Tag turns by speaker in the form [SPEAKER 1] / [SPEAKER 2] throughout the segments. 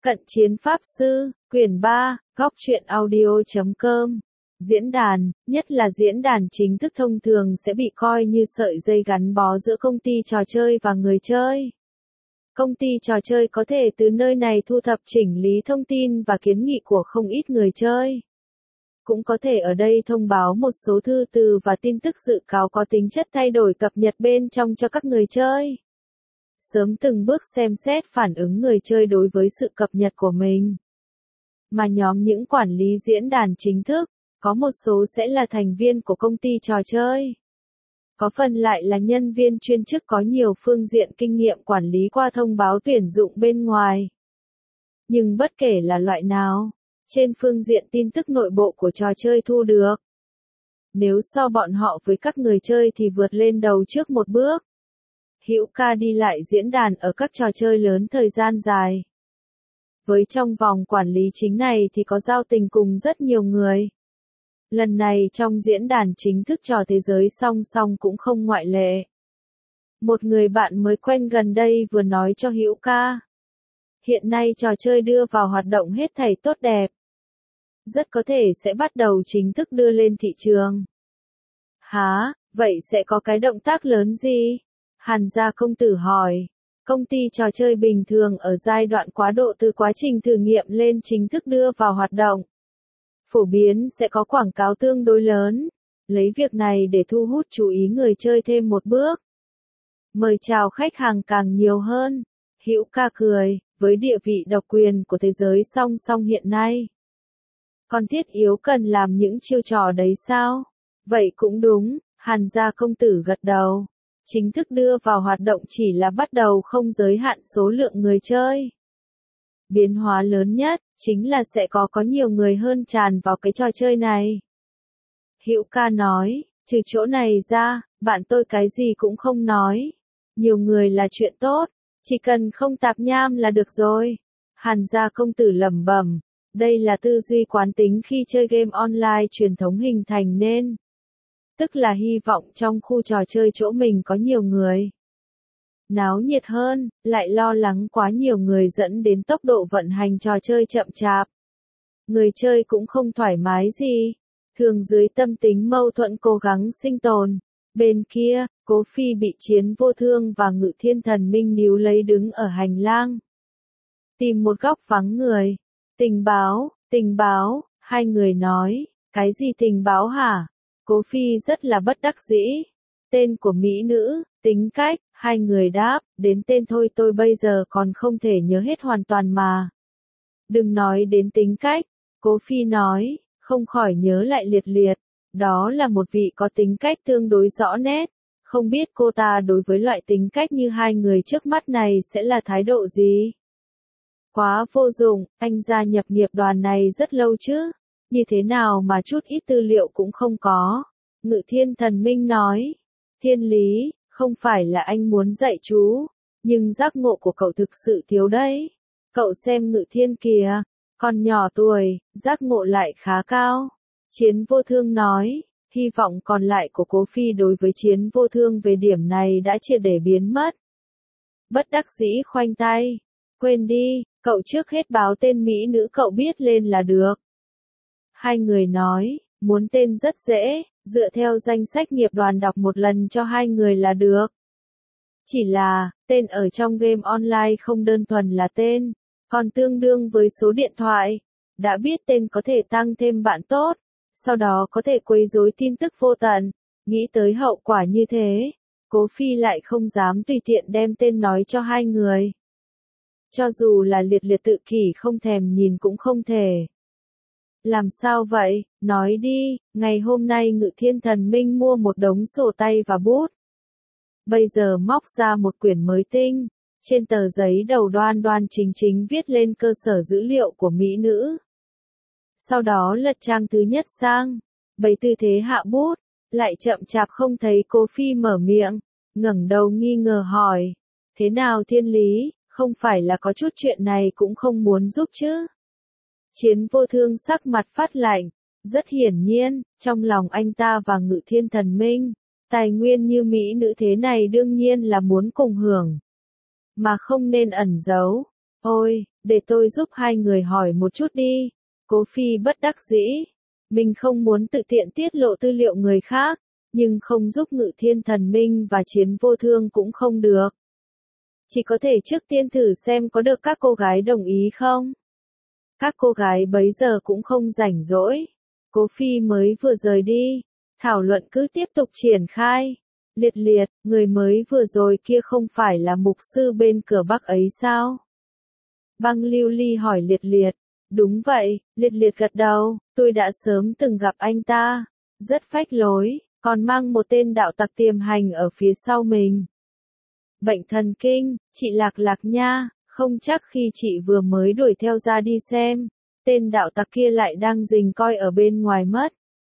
[SPEAKER 1] Cận chiến Pháp Sư, quyển 3, góc truyện audio.com. Diễn đàn, nhất là diễn đàn chính thức thông thường sẽ bị coi như sợi dây gắn bó giữa công ty trò chơi và người chơi. Công ty trò chơi có thể từ nơi này thu thập chỉnh lý thông tin và kiến nghị của không ít người chơi. Cũng có thể ở đây thông báo một số thư từ và tin tức dự cáo có tính chất thay đổi cập nhật bên trong cho các người chơi. Sớm từng bước xem xét phản ứng người chơi đối với sự cập nhật của mình. Mà nhóm những quản lý diễn đàn chính thức, có một số sẽ là thành viên của công ty trò chơi. Có phần lại là nhân viên chuyên chức có nhiều phương diện kinh nghiệm quản lý qua thông báo tuyển dụng bên ngoài. Nhưng bất kể là loại nào, trên phương diện tin tức nội bộ của trò chơi thu được, nếu so bọn họ với các người chơi thì vượt lên đầu trước một bước. Hữu ca đi lại diễn đàn ở các trò chơi lớn thời gian dài. Với trong vòng quản lý chính này thì có giao tình cùng rất nhiều người. Lần này trong diễn đàn chính thức trò thế giới song song cũng không ngoại lệ. Một người bạn mới quen gần đây vừa nói cho Hữu ca. Hiện nay trò chơi đưa vào hoạt động hết thảy tốt đẹp. Rất có thể sẽ bắt đầu chính thức đưa lên thị trường. Hả, vậy sẽ có cái động tác lớn gì? Hàn Gia công tử hỏi. Công ty trò chơi bình thường ở giai đoạn quá độ từ quá trình thử nghiệm lên chính thức đưa vào hoạt động. Phổ biến sẽ có quảng cáo tương đối lớn. Lấy việc này để thu hút chú ý người chơi thêm một bước. Mời chào khách hàng càng nhiều hơn. Hữu ca cười, với địa vị độc quyền của thế giới song song hiện nay. Còn thiết yếu cần làm những chiêu trò đấy sao? Vậy cũng đúng, Hàn Gia công tử gật đầu. Chính thức đưa vào hoạt động chỉ là bắt đầu không giới hạn số lượng người chơi. Biến hóa lớn nhất, chính là sẽ có nhiều người hơn tràn vào cái trò chơi này. Hữu ca nói, trừ chỗ này ra, bạn tôi cái gì cũng không nói. Nhiều người là chuyện tốt, chỉ cần không tạp nham là được rồi. Hàn Gia công tử lẩm bẩm, đây là tư duy quán tính khi chơi game online truyền thống hình thành nên. Tức là hy vọng trong khu trò chơi chỗ mình có nhiều người. Náo nhiệt hơn, lại lo lắng quá nhiều người dẫn đến tốc độ vận hành trò chơi chậm chạp. Người chơi cũng không thoải mái gì. Thường dưới tâm tính mâu thuẫn cố gắng sinh tồn. Bên kia, Cố Phi bị Chiến Vô Thương và Ngự Thiên Thần Minh níu lấy đứng ở hành lang. Tìm một góc vắng người. Tình báo, hai người nói, cái gì tình báo hả? Cố Phi rất là bất đắc dĩ. Tên của mỹ nữ, tính cách, hai người đáp, đến tên thôi tôi bây giờ còn không thể nhớ hết hoàn toàn mà. Đừng nói đến tính cách, Cố Phi nói, không khỏi nhớ lại Liệt Liệt. Đó là một vị có tính cách tương đối rõ nét. Không biết cô ta đối với loại tính cách như hai người trước mắt này sẽ là thái độ gì? Quá vô dụng, anh gia nhập nghiệp đoàn này rất lâu chứ. Như thế nào mà chút ít tư liệu cũng không có. Ngự Thiên Thần Minh nói. Thiên lý, không phải là anh muốn dạy chú. Nhưng giác ngộ của cậu thực sự thiếu đấy. Cậu xem Ngự Thiên kìa. Còn nhỏ tuổi, giác ngộ lại khá cao. Chiến Vô Thương nói. Hy vọng còn lại của Cố Phi đối với Chiến Vô Thương về điểm này đã triệt để biến mất. Bất đắc dĩ khoanh tay. Quên đi, cậu trước hết báo tên mỹ nữ cậu biết lên là được. Hai người nói, muốn tên rất dễ, dựa theo danh sách nghiệp đoàn đọc một lần cho hai người là được. Chỉ là, tên ở trong game online không đơn thuần là tên, còn tương đương với số điện thoại. Đã biết tên có thể tăng thêm bạn tốt, sau đó có thể quấy rối tin tức vô tận. Nghĩ tới hậu quả như thế, Cố Phi lại không dám tùy tiện đem tên nói cho hai người. Cho dù là Liệt Liệt tự kỷ không thèm nhìn cũng không thể. Làm sao vậy, nói đi, ngày hôm nay Ngự Thiên Thần Minh mua một đống sổ tay và bút. Bây giờ móc ra một quyển mới tinh, trên tờ giấy đầu đoan đoan chính chính viết lên cơ sở dữ liệu của mỹ nữ. Sau đó lật trang thứ nhất sang, bày tư thế hạ bút, lại chậm chạp không thấy Cố Phi mở miệng, ngẩng đầu nghi ngờ hỏi, thế nào Thiên lý, không phải là có chút chuyện này cũng không muốn giúp chứ? Chiến Vô Thương sắc mặt phát lạnh, rất hiển nhiên, trong lòng anh ta và Ngự Thiên Thần Minh, tài nguyên như mỹ nữ thế này đương nhiên là muốn cùng hưởng, mà không nên ẩn giấu. Ôi, để tôi giúp hai người hỏi một chút đi. Cố Phi bất đắc dĩ. Mình không muốn tự tiện tiết lộ tư liệu người khác, nhưng không giúp Ngự Thiên Thần Minh và Chiến Vô Thương cũng không được. Chỉ có thể trước tiên thử xem có được các cô gái đồng ý không. Các cô gái bấy giờ cũng không rảnh rỗi. Cố Phi mới vừa rời đi. Thảo luận cứ tiếp tục triển khai. Liệt Liệt, người mới vừa rồi kia không phải là mục sư bên cửa Bắc ấy sao? Băng Lưu Ly hỏi Liệt Liệt. Đúng vậy, Liệt Liệt gật đầu, tôi đã sớm từng gặp anh ta. Rất phách lối, còn mang một tên đạo tặc tiềm hành ở phía sau mình. Bệnh thần kinh, chị Lạc Lạc nha, không chắc khi chị vừa mới đuổi theo ra đi xem, tên đạo tặc kia lại đang rình coi ở bên ngoài mất.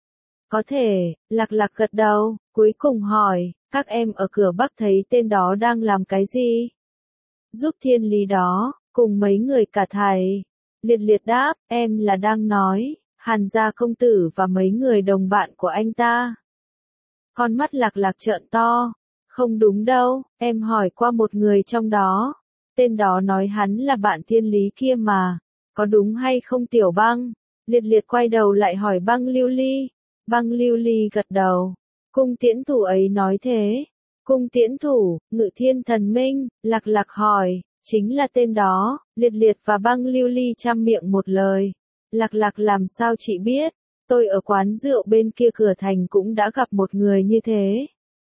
[SPEAKER 1] Có thể, Lạc Lạc gật đầu, cuối cùng hỏi, các em ở cửa Bắc thấy tên đó đang làm cái gì? Giúp thiên lý đó, cùng mấy người cả thầy. Liệt Liệt đáp, em là đang nói, Hàn gia công tử và mấy người đồng bạn của anh ta. Con mắt Lạc Lạc trợn to. Không đúng đâu, em hỏi qua một người trong đó. Tên đó nói hắn là bạn thiên lý kia mà. Có đúng hay không Tiểu Băng? Liệt Liệt quay đầu lại hỏi Băng Lưu Ly. Băng Lưu Ly gật đầu. Cung tiễn thủ ấy nói thế. Cung tiễn thủ, Ngự Thiên Thần Minh, Lạc Lạc hỏi. Chính là tên đó. Liệt Liệt và Băng Lưu Ly chăm miệng một lời. Lạc Lạc làm sao chị biết? Tôi ở quán rượu bên kia cửa thành cũng đã gặp một người như thế.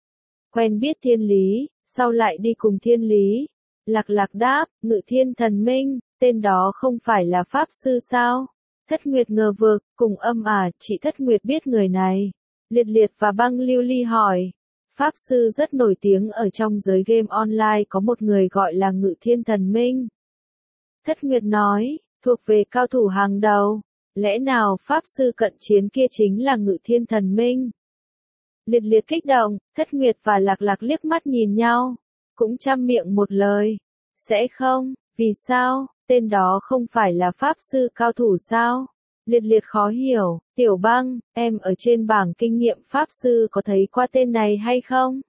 [SPEAKER 1] Quen biết thiên lý, sao lại đi cùng thiên lý? Lạc Lạc đáp, Ngự Thiên Thần Minh, tên đó không phải là pháp sư sao? Thất Nguyệt ngờ vực, cùng âm chị Thất Nguyệt biết người này. Liệt Liệt và Băng Lưu Ly hỏi. Pháp sư rất nổi tiếng ở trong giới game online có một người gọi là Ngự Thiên Thần Minh. Thất Nguyệt nói, thuộc về cao thủ hàng đầu. Lẽ nào pháp sư cận chiến kia chính là Ngự Thiên Thần Minh? Liệt Liệt kích động, Thất Nguyệt và Lạc Lạc liếc mắt nhìn nhau, cũng chăm miệng một lời. Sẽ không, vì sao, tên đó không phải là pháp sư cao thủ sao? Liệt Liệt khó hiểu, Tiểu Băng, em ở trên bảng kinh nghiệm pháp sư có thấy qua tên này hay không?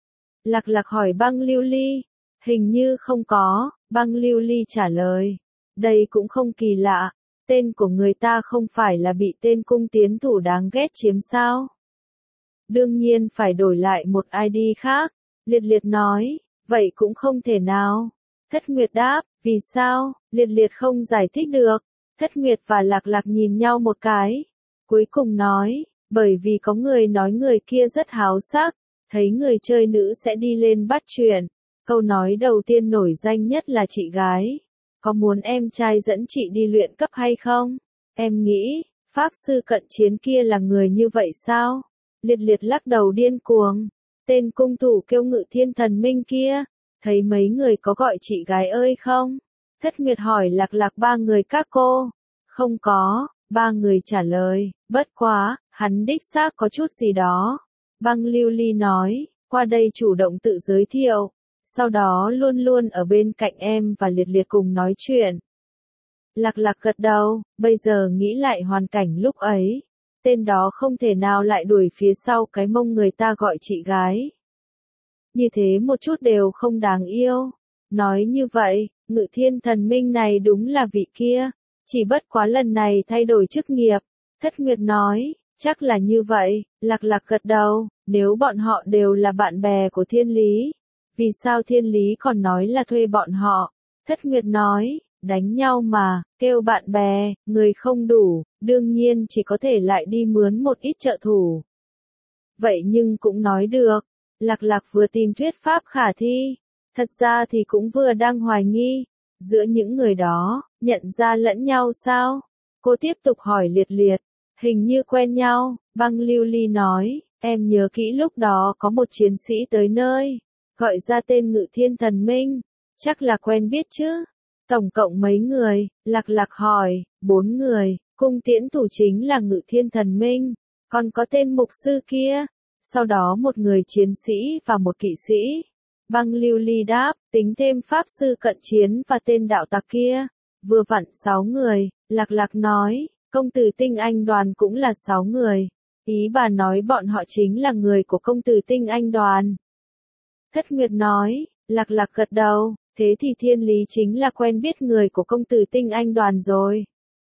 [SPEAKER 1] Lạc Lạc hỏi Băng Lưu Ly. Hình như không có, Băng Lưu Ly trả lời. Đây cũng không kỳ lạ, tên của người ta không phải là bị tên cung tiến thủ đáng ghét chiếm sao? Đương nhiên phải đổi lại một ID khác. Liệt Liệt nói, vậy cũng không thể nào. Thất Nguyệt đáp, vì sao? Liệt Liệt không giải thích được. Thất Nguyệt và Lạc Lạc nhìn nhau một cái. Cuối cùng nói, bởi vì có người nói người kia rất háo sắc, thấy người chơi nữ sẽ đi lên bắt chuyện. Câu nói đầu tiên nổi danh nhất là chị gái. Có muốn em trai dẫn chị đi luyện cấp hay không? Em nghĩ, pháp sư cận chiến kia là người như vậy sao? Liệt Liệt lắc đầu điên cuồng. Tên cung thủ kêu Ngự Thiên Thần Minh kia, thấy mấy người có gọi chị gái ơi không? Thất Nguyệt hỏi Lạc Lạc ba người các cô. Không có, ba người trả lời, bất quá, hắn đích xác có chút gì đó. Băng Lưu Ly nói, qua đây chủ động tự giới thiệu, sau đó luôn luôn ở bên cạnh em và Liệt Liệt cùng nói chuyện. Lạc Lạc gật đầu, bây giờ nghĩ lại hoàn cảnh lúc ấy. Tên đó không thể nào lại đuổi phía sau cái mông người ta gọi chị gái. Như thế một chút đều không đáng yêu. Nói như vậy, Ngự Thiên Thần Minh này đúng là vị kia. Chỉ bất quá lần này thay đổi chức nghiệp. Thất Nguyệt nói, chắc là như vậy. Lạc Lạc gật đầu, nếu bọn họ đều là bạn bè của Thiên Lý. Vì sao Thiên Lý còn nói là thuê bọn họ? Thất Nguyệt nói, đánh nhau mà, kêu bạn bè, người không đủ, đương nhiên chỉ có thể lại đi mướn một ít trợ thủ. Vậy nhưng cũng nói được, Lạc Lạc vừa tìm thuyết pháp khả thi, thật ra thì cũng vừa đang hoài nghi, giữa những người đó, nhận ra lẫn nhau sao? Cô tiếp tục hỏi Liệt Liệt, hình như quen nhau, Băng Lưu Ly nói, em nhớ kỹ lúc đó có một chiến sĩ tới nơi, gọi ra tên Ngự Thiên Thần Minh, chắc là quen biết chứ? Tổng cộng mấy người? Lạc Lạc hỏi, 4 người, cung tiễn thủ chính là Ngự Thiên Thần Minh, còn có tên mục sư kia, sau đó một người chiến sĩ và một kỵ sĩ. Băng Lưu Ly đáp, tính thêm pháp sư cận chiến và tên đạo tặc kia, vừa vặn 6 người. Lạc Lạc nói, công tử Tinh Anh đoàn cũng là 6 người, ý bà nói bọn họ chính là người của công tử Tinh Anh đoàn. Thất Nguyệt nói, Lạc Lạc gật đầu, Thế thì Thiên Lý chính là quen biết người của công tử Tinh Anh Đoàn rồi.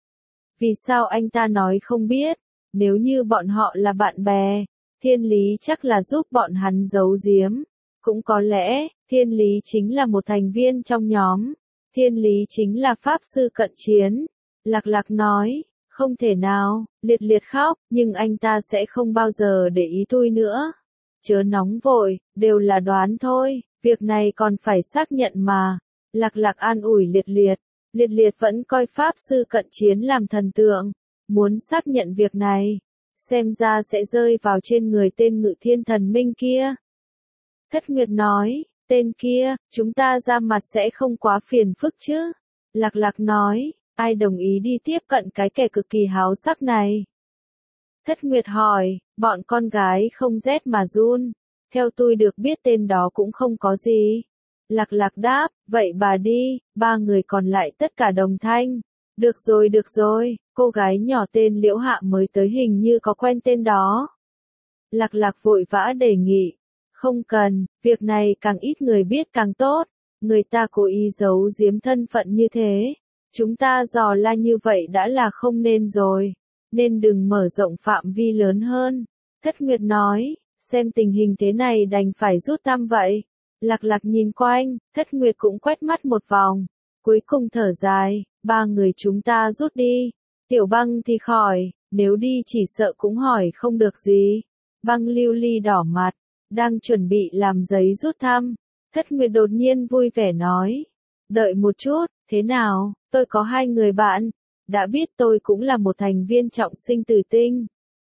[SPEAKER 1] Vì sao anh ta nói không biết? Nếu như bọn họ là bạn bè, Thiên Lý chắc là giúp bọn hắn giấu giếm. Cũng có lẽ, Thiên Lý chính là một thành viên trong nhóm. Thiên Lý chính là pháp sư cận chiến. Lạc Lạc nói, không thể nào, liệt liệt khóc, nhưng anh ta sẽ không bao giờ để ý tôi nữa. Chớ nóng vội, đều là đoán thôi, việc này còn phải xác nhận mà. Lạc Lạc an ủi liệt liệt. Liệt liệt vẫn coi pháp sư cận chiến làm thần tượng. Muốn xác nhận việc này, xem ra sẽ rơi vào trên người tên Ngự Thiên Thần Minh kia. Thất Nguyệt nói, tên kia, chúng ta ra mặt sẽ không quá phiền phức chứ. Lạc Lạc nói, ai đồng ý đi tiếp cận cái kẻ cực kỳ háo sắc này? Thất Nguyệt hỏi, bọn con gái không rét mà run. Theo tôi được biết tên đó cũng không có gì. Lạc Lạc đáp, vậy bà đi, ba người còn lại tất cả đồng thanh. Được rồi, cô gái nhỏ tên Liễu Hạ mới tới hình như có quen tên đó. Lạc Lạc vội vã đề nghị. Không cần, việc này càng ít người biết càng tốt. Người ta cố ý giấu giếm thân phận như thế. Chúng ta dò la như vậy đã là không nên rồi. Nên đừng mở rộng phạm vi lớn hơn. Thất Nguyệt nói, xem tình hình thế này đành phải rút thăm vậy. Lạc Lạc nhìn quanh, Thất Nguyệt cũng quét mắt một vòng. Cuối cùng thở dài, ba người chúng ta rút đi. Tiểu Băng thì khỏi, nếu đi chỉ sợ cũng hỏi không được gì. Băng Lưu Ly đỏ mặt, đang chuẩn bị làm giấy rút thăm. Thất Nguyệt đột nhiên vui vẻ nói. Đợi một chút, thế nào, tôi có hai người bạn. Đã biết tôi cũng là một thành viên trọng sinh tử tinh.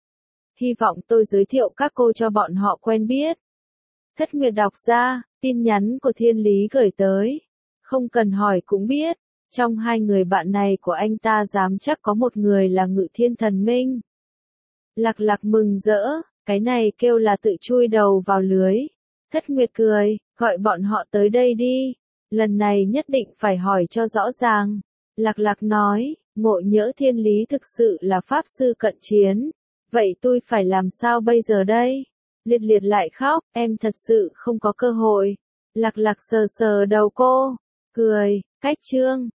[SPEAKER 1] Hy vọng tôi giới thiệu các cô cho bọn họ quen biết. Thất Nguyệt đọc ra, tin nhắn của Thiên Lý gửi tới. Không cần hỏi cũng biết, trong hai người bạn này của anh ta dám chắc có một người là Ngự Thiên Thần Minh. Lạc Lạc mừng rỡ, cái này kêu là tự chui đầu vào lưới. Thất Nguyệt cười, gọi bọn họ tới đây đi. Lần này nhất định phải hỏi cho rõ ràng. Lạc Lạc nói, ngộ nhỡ Thiên Lý thực sự là pháp sư cận chiến. Vậy tôi phải làm sao bây giờ đây? Liệt liệt lại khóc, em thật sự không có cơ hội. Lạc Lạc sờ sờ đầu cô, cười, cách chương.